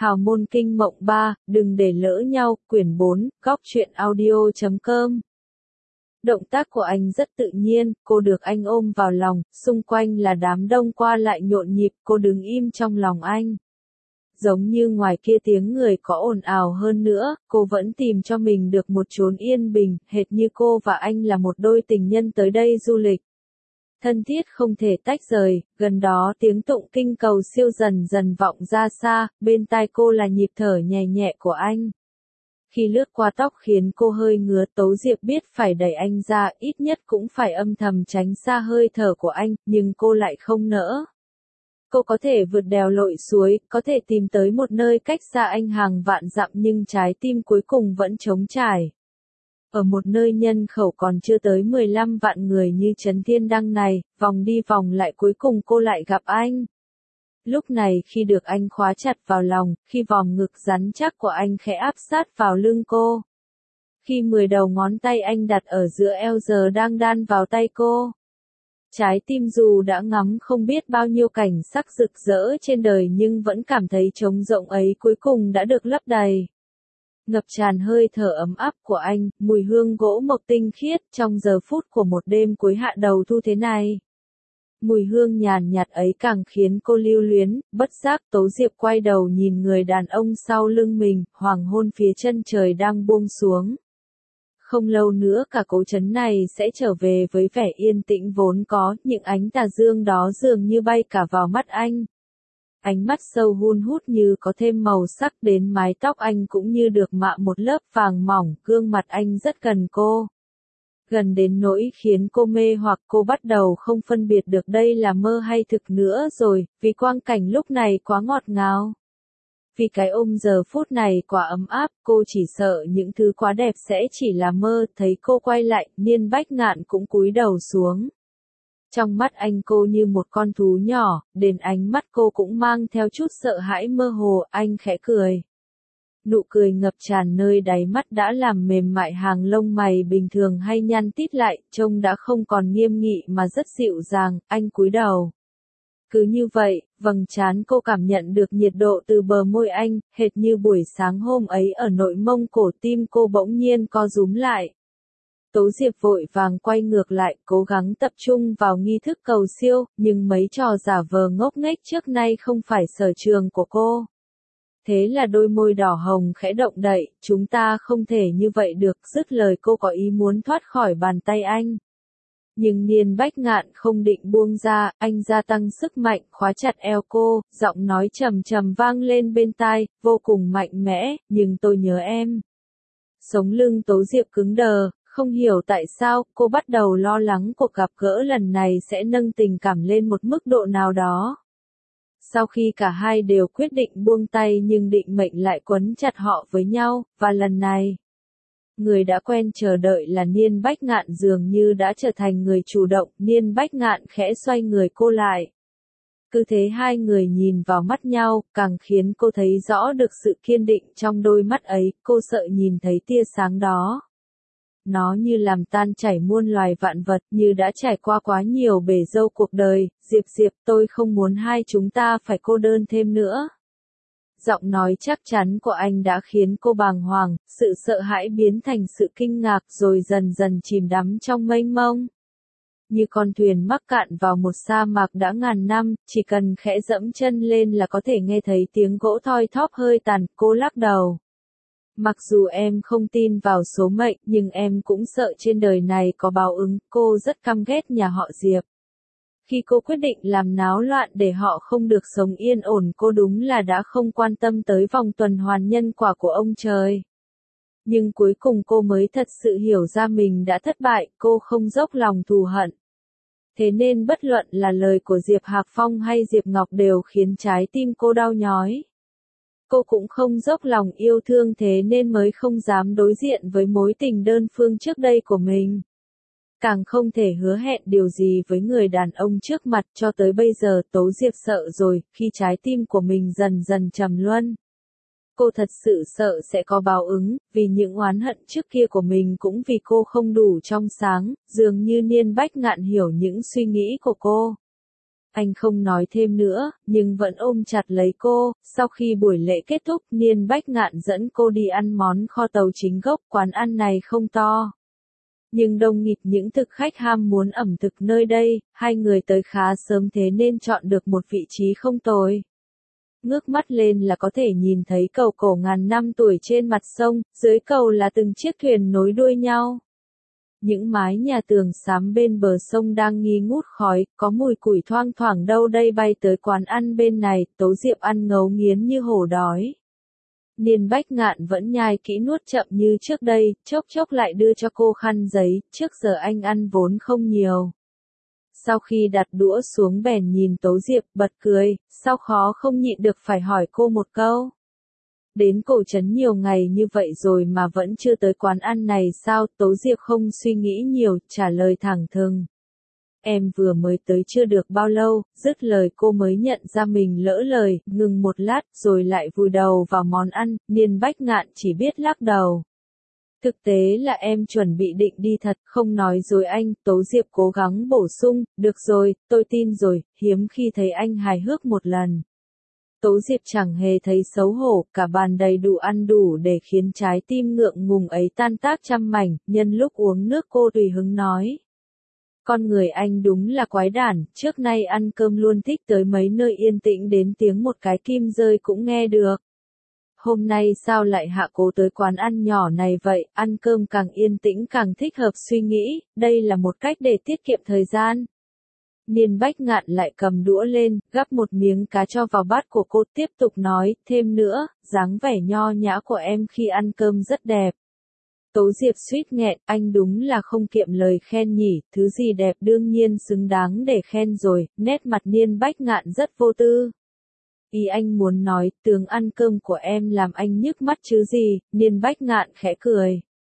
Hào môn kinh mộng 3, đừng để lỡ nhau, quyển 4, góc truyện audio.com. Động tác của anh rất tự nhiên, cô được anh ôm vào lòng, xung quanh là đám đông qua lại nhộn nhịp, cô đứng im trong lòng anh. Giống như ngoài kia tiếng người có ồn ào hơn nữa, cô vẫn tìm cho mình được một chốn yên bình, hệt như cô và anh là một đôi tình nhân tới đây du lịch. Thân thiết không thể tách rời, gần đó tiếng tụng kinh cầu siêu dần dần vọng ra xa, bên tai cô là nhịp thở nhẹ nhẹ của anh. Khi lướt qua tóc khiến cô hơi ngứa, Tố Diệp biết phải đẩy anh ra, ít nhất cũng phải âm thầm tránh xa hơi thở của anh, nhưng cô lại không nỡ. Cô có thể vượt đèo lội suối, có thể tìm tới một nơi cách xa anh hàng vạn dặm nhưng trái tim cuối cùng vẫn trống trải. Ở một nơi nhân khẩu còn chưa tới 15 vạn người như Trấn Thiên Đăng này, vòng đi vòng lại cuối cùng cô lại gặp anh. Lúc này khi được anh khóa chặt vào lòng, khi vòng ngực rắn chắc của anh khẽ áp sát vào lưng cô. Khi 10 đầu ngón tay anh đặt ở giữa eo giờ đang đan vào tay cô. Trái tim dù đã ngắm không biết bao nhiêu cảnh sắc rực rỡ trên đời nhưng vẫn cảm thấy trống rỗng ấy cuối cùng đã được lấp đầy. Ngập tràn hơi thở ấm áp của anh, mùi hương gỗ mộc tinh khiết trong giờ phút của một đêm cuối hạ đầu thu thế này. Mùi hương nhàn nhạt ấy càng khiến cô lưu luyến, bất giác Tố Diệp quay đầu nhìn người đàn ông sau lưng mình, hoàng hôn phía chân trời đang buông xuống. Không lâu nữa cả cố trấn này sẽ trở về với vẻ yên tĩnh vốn có, những ánh tà dương đó dường như bay cả vào mắt anh. Ánh mắt sâu hun hút như có thêm màu sắc đến mái tóc anh cũng như được mạ một lớp vàng mỏng, gương mặt anh rất gần cô. Gần đến nỗi khiến cô mê hoặc cô bắt đầu không phân biệt được đây là mơ hay thực nữa rồi, vì quang cảnh lúc này quá ngọt ngào. Vì cái ôm giờ phút này quá ấm áp, cô chỉ sợ những thứ quá đẹp sẽ chỉ là mơ, thấy cô quay lại, Niên Bách Ngạn cũng cúi đầu xuống. Trong mắt anh cô như một con thú nhỏ, đến ánh mắt cô cũng mang theo chút sợ hãi mơ hồ, anh khẽ cười. Nụ cười ngập tràn nơi đáy mắt đã làm mềm mại hàng lông mày bình thường hay nhăn tít lại, trông đã không còn nghiêm nghị mà rất dịu dàng, anh cúi đầu. Cứ như vậy, vầng trán cô cảm nhận được nhiệt độ từ bờ môi anh, hệt như buổi sáng hôm ấy ở nội mông cổ tim cô bỗng nhiên co rúm lại. Tố Diệp vội vàng quay ngược lại, cố gắng tập trung vào nghi thức cầu siêu, nhưng mấy trò giả vờ ngốc nghếch trước nay không phải sở trường của cô. Thế là đôi môi đỏ hồng khẽ động đậy, chúng ta không thể như vậy được, dứt lời cô có ý muốn thoát khỏi bàn tay anh. Nhưng Niên Bách Ngạn không định buông ra, anh gia tăng sức mạnh, khóa chặt eo cô, giọng nói trầm trầm vang lên bên tai, vô cùng mạnh mẽ, nhưng tôi nhớ em. Sống lưng Tố Diệp cứng đờ, không hiểu tại sao, cô bắt đầu lo lắng cuộc gặp gỡ lần này sẽ nâng tình cảm lên một mức độ nào đó. Sau khi cả hai đều quyết định buông tay nhưng định mệnh lại quấn chặt họ với nhau, và lần này, người đã quen chờ đợi là Niên Bách Ngạn dường như đã trở thành người chủ động, Niên Bách Ngạn khẽ xoay người cô lại. Cứ thế hai người nhìn vào mắt nhau, càng khiến cô thấy rõ được sự kiên định trong đôi mắt ấy, cô sợ nhìn thấy tia sáng đó. Nó như làm tan chảy muôn loài vạn vật, như đã trải qua quá nhiều bể dâu cuộc đời, Diệp, tôi không muốn hai chúng ta phải cô đơn thêm nữa. Giọng nói chắc chắn của anh đã khiến cô bàng hoàng, sự sợ hãi biến thành sự kinh ngạc rồi dần dần chìm đắm trong mênh mông. Như con thuyền mắc cạn vào một sa mạc đã ngàn năm, chỉ cần khẽ dẫm chân lên là có thể nghe thấy tiếng gỗ thoi thóp hơi tàn, cô lắc đầu. Mặc dù em không tin vào số mệnh, nhưng em cũng sợ trên đời này có báo ứng, cô rất căm ghét nhà họ Diệp. Khi cô quyết định làm náo loạn để họ không được sống yên ổn, cô đúng là đã không quan tâm tới vòng tuần hoàn nhân quả của ông trời. Nhưng cuối cùng cô mới thật sự hiểu ra mình đã thất bại, cô không dốc lòng thù hận. Thế nên bất luận là lời của Diệp Hạc Phong hay Diệp Ngọc đều khiến trái tim cô đau nhói. Cô cũng không dốc lòng yêu thương thế nên mới không dám đối diện với mối tình đơn phương trước đây của mình. Càng không thể hứa hẹn điều gì với người đàn ông trước mặt, cho tới bây giờ Tố Diệp sợ rồi, khi trái tim của mình dần dần trầm luân. Cô thật sự sợ sẽ có báo ứng, vì những oán hận trước kia của mình cũng vì cô không đủ trong sáng, dường như Niên Bách Ngạn hiểu những suy nghĩ của cô. Anh không nói thêm nữa, nhưng vẫn ôm chặt lấy cô. Sau khi buổi lễ kết thúc, Niên Bách Ngạn dẫn cô đi ăn món kho tàu chính gốc. Quán ăn này không to, nhưng đông nghịt những thực khách ham muốn ẩm thực nơi đây. Hai người tới khá sớm thế nên chọn được một vị trí không tồi. Ngước mắt lên là có thể nhìn thấy cầu cổ ngàn năm tuổi trên mặt sông, dưới cầu là từng chiếc thuyền nối đuôi nhau. Những mái nhà tường xám bên bờ sông đang nghi ngút khói, có mùi củi thoang thoảng đâu đây bay tới quán ăn bên này. Tố Diệp ăn ngấu nghiến như hổ đói. Niên Bách Ngạn vẫn nhai kỹ nuốt chậm như trước đây, chốc chốc lại đưa cho cô khăn giấy. Trước giờ anh ăn vốn không nhiều. Sau khi đặt đũa xuống bèn nhìn Tố Diệp bật cười, sao khó không nhịn được phải hỏi cô một câu. Đến Cổ Trấn nhiều ngày như vậy rồi mà vẫn chưa tới quán ăn này sao? Tố Diệp không suy nghĩ nhiều, trả lời thẳng thừng. Em vừa mới tới chưa được bao lâu. Dứt lời cô mới nhận ra mình lỡ lời, ngừng một lát rồi lại vùi đầu vào món ăn. Niên Bách Ngạn chỉ biết lắc đầu. Thực tế là em chuẩn bị định đi thật, không nói dối anh. Tố Diệp cố gắng bổ sung, được rồi, tôi tin rồi, hiếm khi thấy anh hài hước một lần. Tố Diệp chẳng hề thấy xấu hổ, cả bàn đầy đủ ăn đủ để khiến trái tim ngượng ngùng ấy tan tác trăm mảnh. Nhân lúc uống nước cô tùy hứng nói. Con người anh đúng là quái đản, trước nay ăn cơm luôn thích tới mấy nơi yên tĩnh đến tiếng một cái kim rơi cũng nghe được. Hôm nay sao lại hạ cố tới quán ăn nhỏ này vậy? Ăn cơm càng yên tĩnh càng thích hợp suy nghĩ, đây là một cách để tiết kiệm thời gian. Niên Bách Ngạn lại cầm đũa lên, gắp một miếng cá cho vào bát của cô, tiếp tục nói, thêm nữa, dáng vẻ nho nhã của em khi ăn cơm rất đẹp. Tố Diệp suýt nghẹn, anh đúng là không kiệm lời khen nhỉ, thứ gì đẹp đương nhiên xứng đáng để khen rồi. Nét mặt Niên Bách Ngạn rất vô tư. Ý anh muốn nói, tướng ăn cơm của em làm anh nhức mắt chứ gì? Niên Bách Ngạn khẽ cười.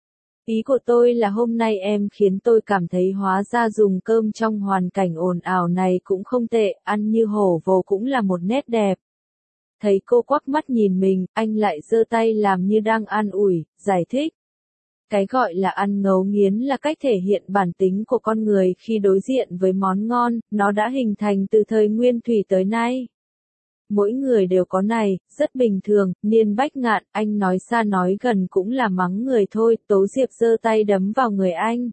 Ý của tôi là hôm nay em khiến tôi cảm thấy hóa ra dùng cơm trong hoàn cảnh ồn ào này cũng không tệ, ăn như hổ vồ cũng là một nét đẹp. Thấy cô quắc mắt nhìn mình, anh lại giơ tay làm như đang an ủi, giải thích. Cái gọi là ăn ngấu nghiến là cách thể hiện bản tính của con người khi đối diện với món ngon, nó đã hình thành từ thời Nguyên Thủy tới nay. Mỗi người đều có này, rất bình thường. Niên Bách Ngạn, anh nói xa nói gần cũng là mắng người thôi. Tố Diệp giơ tay đấm vào người anh.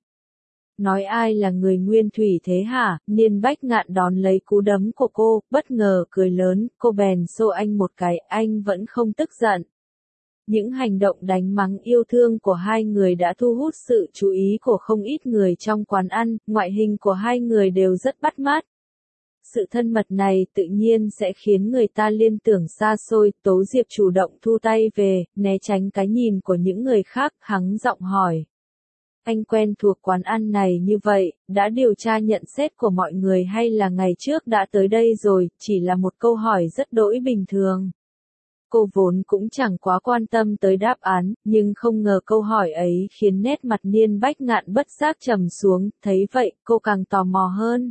Nói ai là người Nguyên Thủy thế hả? Niên Bách Ngạn đón lấy cú đấm của cô, bất ngờ cười lớn, cô bèn xô anh một cái, anh vẫn không tức giận. Những hành động đánh mắng yêu thương của hai người đã thu hút sự chú ý của không ít người trong quán ăn, ngoại hình của hai người đều rất bắt mắt. Sự thân mật này tự nhiên sẽ khiến người ta liên tưởng xa xôi. Tố Diệp chủ động thu tay về, né tránh cái nhìn của những người khác, hắng giọng hỏi. Anh quen thuộc quán ăn này như vậy, đã điều tra nhận xét của mọi người hay là ngày trước đã tới đây rồi? Chỉ là một câu hỏi rất đỗi bình thường. Cô vốn cũng chẳng quá quan tâm tới đáp án, nhưng không ngờ câu hỏi ấy khiến nét mặt Niên Bách Ngạn bất giác trầm xuống, thấy vậy, cô càng tò mò hơn.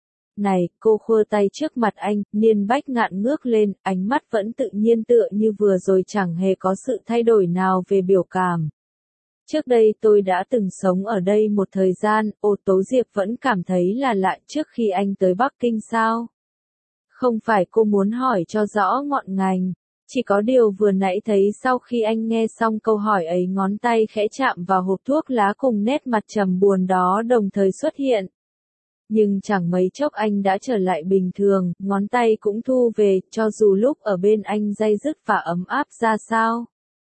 Này, cô khua tay trước mặt anh. Niên Bách Ngạn ngước lên, ánh mắt vẫn tự nhiên tựa như vừa rồi, chẳng hề có sự thay đổi nào về biểu cảm. Trước đây tôi đã từng sống ở đây một thời gian. Tố Diệp vẫn cảm thấy là lạ trước khi anh tới Bắc Kinh sao? Không phải cô muốn hỏi cho rõ ngọn ngành. Chỉ có điều vừa nãy thấy sau khi anh nghe xong câu hỏi ấy, ngón tay khẽ chạm vào hộp thuốc lá cùng nét mặt trầm buồn đó đồng thời xuất hiện. Nhưng chẳng mấy chốc anh đã trở lại bình thường, ngón tay cũng thu về, cho dù lúc ở bên anh day dứt và ấm áp ra sao.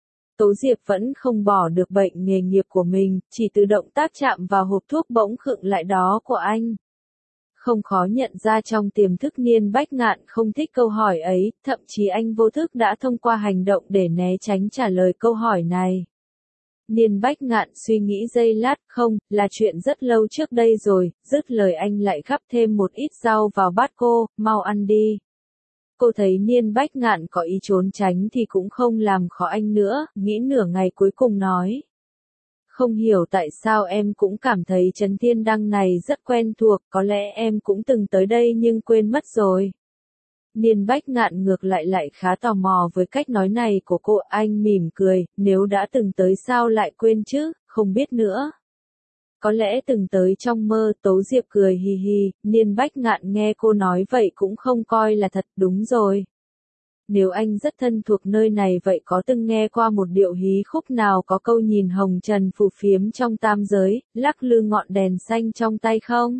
Tố Diệp vẫn không bỏ được bệnh nghề nghiệp của mình, chỉ từ động tác chạm vào hộp thuốc bỗng khựng lại đó của anh. Không khó nhận ra trong tiềm thức Niên Bách Ngạn không thích câu hỏi ấy, thậm chí anh vô thức đã thông qua hành động để né tránh trả lời câu hỏi này. Niên Bách Ngạn suy nghĩ giây lát, không, là chuyện rất lâu trước đây rồi. Dứt lời anh lại gắp thêm một ít rau vào bát cô, mau ăn đi. Cô thấy Niên Bách Ngạn có ý trốn tránh thì cũng không làm khó anh nữa, nghĩ nửa ngày cuối cùng nói. Không hiểu tại sao em cũng cảm thấy Trấn Thiên Đăng này rất quen thuộc, có lẽ em cũng từng tới đây nhưng quên mất rồi. Niên Bách Ngạn ngược lại khá tò mò với cách nói này của cô, anh mỉm cười, nếu đã từng tới sao lại quên chứ, không biết nữa. Có lẽ từng tới trong mơ, Tố Diệp cười hì hì, Niên Bách Ngạn nghe cô nói vậy cũng không coi là thật, đúng rồi. Nếu anh rất thân thuộc nơi này vậy có từng nghe qua một điệu hí khúc nào có câu nhìn hồng trần phù phiếm trong tam giới, lắc lư ngọn đèn xanh trong tay không?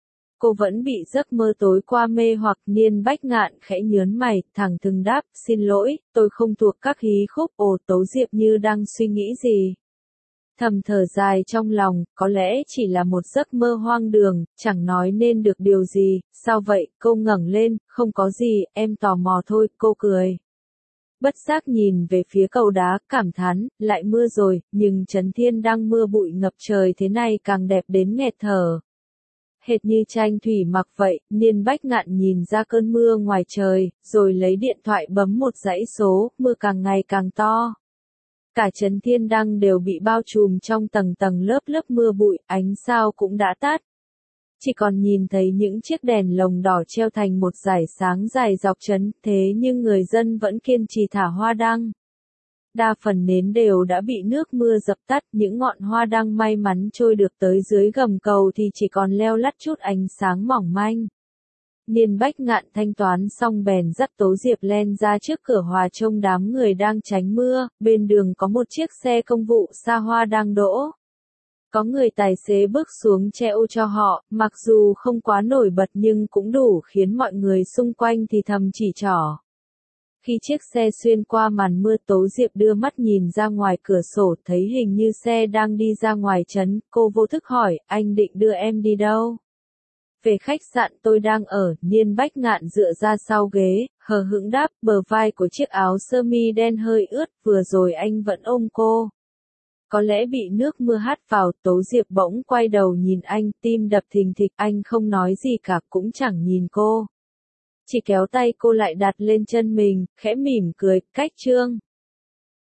Cô vẫn bị giấc mơ tối qua mê hoặc. Niên Bách Ngạn khẽ nhớn mày, thẳng thừng đáp, xin lỗi, tôi không thuộc các hí khúc. Ồ, Tố Diệp như đang suy nghĩ gì? Thầm thở dài trong lòng, có lẽ chỉ là một giấc mơ hoang đường, chẳng nói nên được điều gì. Sao vậy? Cô ngẩng lên, không có gì, em tò mò thôi. Cô cười. Bất giác nhìn về phía cầu đá, cảm thán, lại mưa rồi, nhưng Trấn Thiên đang mưa bụi ngập trời thế này càng đẹp đến nghẹt thở. Hệt như tranh thủy mặc vậy. Niên Bách Ngạn nhìn ra cơn mưa ngoài trời, rồi lấy điện thoại bấm một dãy số. Mưa càng ngày càng to. Cả Trấn Thiên Đăng đều bị bao trùm trong tầng tầng lớp lớp mưa bụi, ánh sao cũng đã tắt. Chỉ còn nhìn thấy những chiếc đèn lồng đỏ treo thành một dải sáng dài dọc trấn, thế nhưng người dân vẫn kiên trì thả hoa đăng. Đa phần nến đều đã bị nước mưa dập tắt, những ngọn hoa đăng may mắn trôi được tới dưới gầm cầu thì chỉ còn leo lắt chút ánh sáng mỏng manh. Niên Bách Ngạn thanh toán xong bèn dắt Tố Diệp len ra trước cửa hòa trông đám người đang tránh mưa, bên đường có một chiếc xe công vụ xa hoa đang đỗ. Có người tài xế bước xuống che ô cho họ, mặc dù không quá nổi bật nhưng cũng đủ khiến mọi người xung quanh thì thầm chỉ trỏ. Khi chiếc xe xuyên qua màn mưa, Tố Diệp đưa mắt nhìn ra ngoài cửa sổ, thấy hình như xe đang đi ra ngoài trấn, cô vô thức hỏi, anh định đưa em đi đâu? Về khách sạn tôi đang ở. Niên Bách Ngạn dựa ra sau ghế, hờ hững đáp, bờ vai của chiếc áo sơ mi đen hơi ướt, vừa rồi anh vẫn ôm cô. Có lẽ bị nước mưa hắt vào. Tố Diệp bỗng quay đầu nhìn anh, tim đập thình thịch, anh không nói gì cả, cũng chẳng nhìn cô. Chỉ kéo tay cô lại đặt lên chân mình, khẽ mỉm cười, cách chương.